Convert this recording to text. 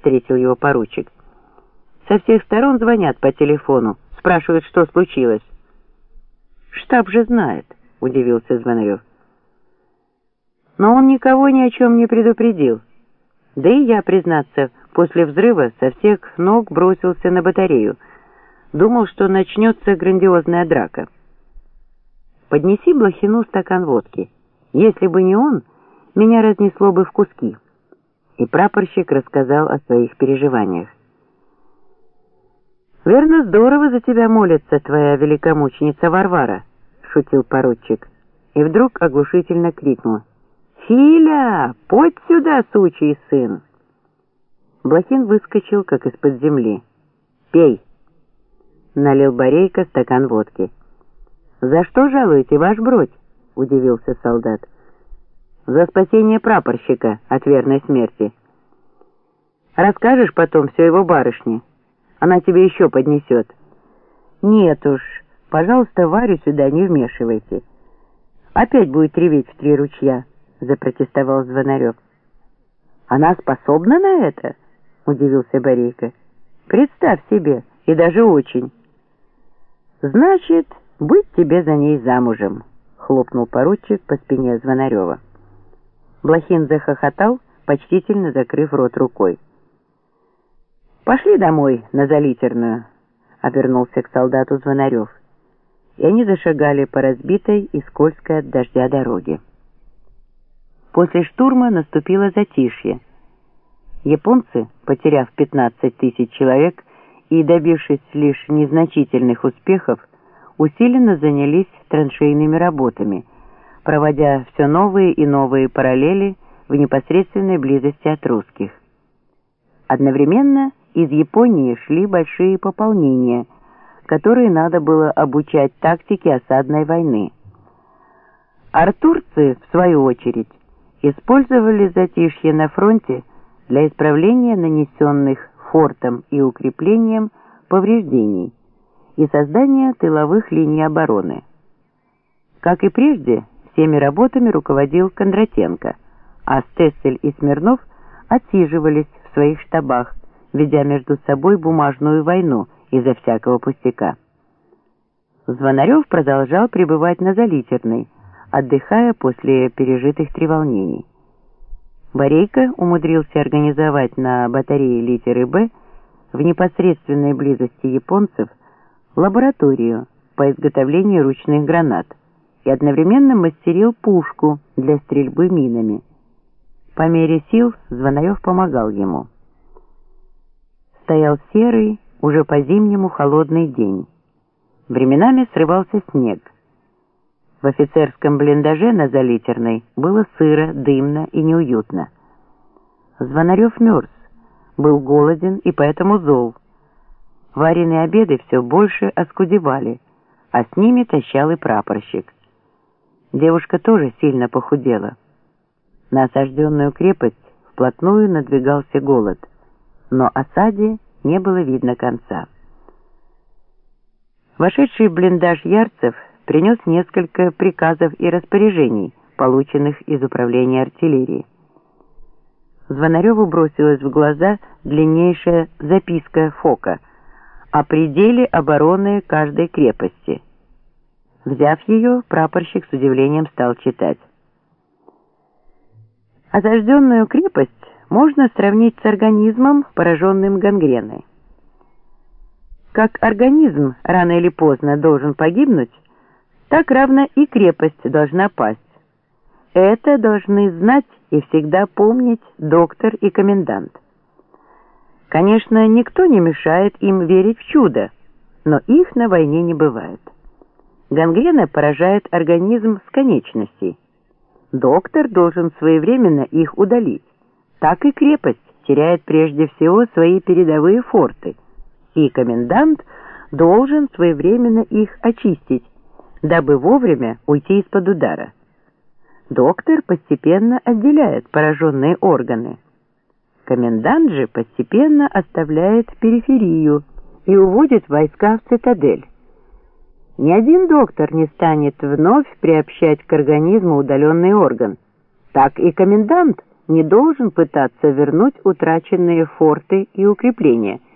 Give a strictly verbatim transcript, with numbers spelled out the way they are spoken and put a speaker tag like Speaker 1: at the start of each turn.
Speaker 1: встретил его поручик. «Со всех сторон звонят по телефону, спрашивают, что случилось». «Штаб же знает», — удивился Звонарев. «Но он никого ни о чем не предупредил. Да и я, признаться, после взрыва со всех ног бросился на батарею. Думал, что начнется грандиозная драка. Поднеси Блохину стакан водки. Если бы не он, меня разнесло бы в куски». И прапорщик рассказал о своих переживаниях. «Верно, здорово за тебя молится твоя великомученица Варвара», — шутил поручик. И вдруг оглушительно крикнул: «Филя, подь сюда, сучий сын!» Блохин выскочил, как из-под земли. «Пей!» — налил Борейко стакан водки. «За что жалуете, ваш бродь?» — удивился солдат. «За спасение прапорщика от верной смерти. Расскажешь потом все его барышне. Она тебе еще поднесет». «Нет уж, пожалуйста, Варю сюда не вмешивайте. Опять будет реветь в три ручья», — запротестовал Звонарев. «Она способна на это?» — удивился Борейко. «Представь себе, и даже очень». «Значит, быть тебе за ней замужем», — хлопнул поручик по спине Звонарева. Блохин захохотал, почтительно закрыв рот рукой. «Пошли домой, на Залитерную», — обернулся к солдату Звонарев. И они зашагали по разбитой и скользкой от дождя дороге. После штурма наступило затишье. Японцы, потеряв пятнадцать тысяч человек и добившись лишь незначительных успехов, усиленно занялись траншейными работами, проводя все новые и новые параллели в непосредственной близости от русских. Одновременно из Японии шли большие пополнения, которые надо было обучать тактике осадной войны. Артурцы, в свою очередь, использовали затишье на фронте для исправления нанесенных фортом и укреплением повреждений и создания тыловых линий обороны. Как и прежде, всеми работами руководил Кондратенко, а Стессель и Смирнов отсиживались в своих штабах, ведя между собой бумажную войну из-за всякого пустяка. Звонарев продолжал пребывать на Залитерной, отдыхая после пережитых треволнений. Борейко умудрился организовать на батарее литеры «Б» в непосредственной близости японцев лабораторию по изготовлению ручных гранат и одновременно мастерил пушку для стрельбы минами. По мере сил Звонарев помогал ему. Стоял серый, уже по-зимнему холодный день. Временами срывался снег. В офицерском блиндаже на Залитерной было сыро, дымно и неуютно. Звонарев мерз, был голоден и поэтому зол. Вареные обеды все больше оскудевали, а с ними тащал и прапорщик. Девушка тоже сильно похудела. На осажденную крепость вплотную надвигался голод, но осаде не было видно конца. Вошедший в блиндаж Ярцев принес несколько приказов и распоряжений, полученных из управления артиллерии. Звонареву бросилась в глаза длиннейшая записка Фока о пределе обороны каждой крепости. Взяв ее, прапорщик с удивлением стал читать. Осажденную крепость можно сравнить с организмом, пораженным гангреной. Как организм рано или поздно должен погибнуть, так равно и крепость должна пасть. Это должны знать и всегда помнить доктор и комендант. Конечно, никто не мешает им верить в чудо, но их на войне не бывает. Гангрена поражает организм с конечностей. Доктор должен своевременно их удалить. Так и крепость теряет прежде всего свои передовые форты, и комендант должен своевременно их очистить, дабы вовремя уйти из-под удара. Доктор постепенно отделяет пораженные органы. Комендант же постепенно оставляет периферию и уводит войска в цитадель. Ни один доктор не станет вновь приобщать к организму удаленный орган. Так и комендант не должен пытаться вернуть утраченные форты и укрепления –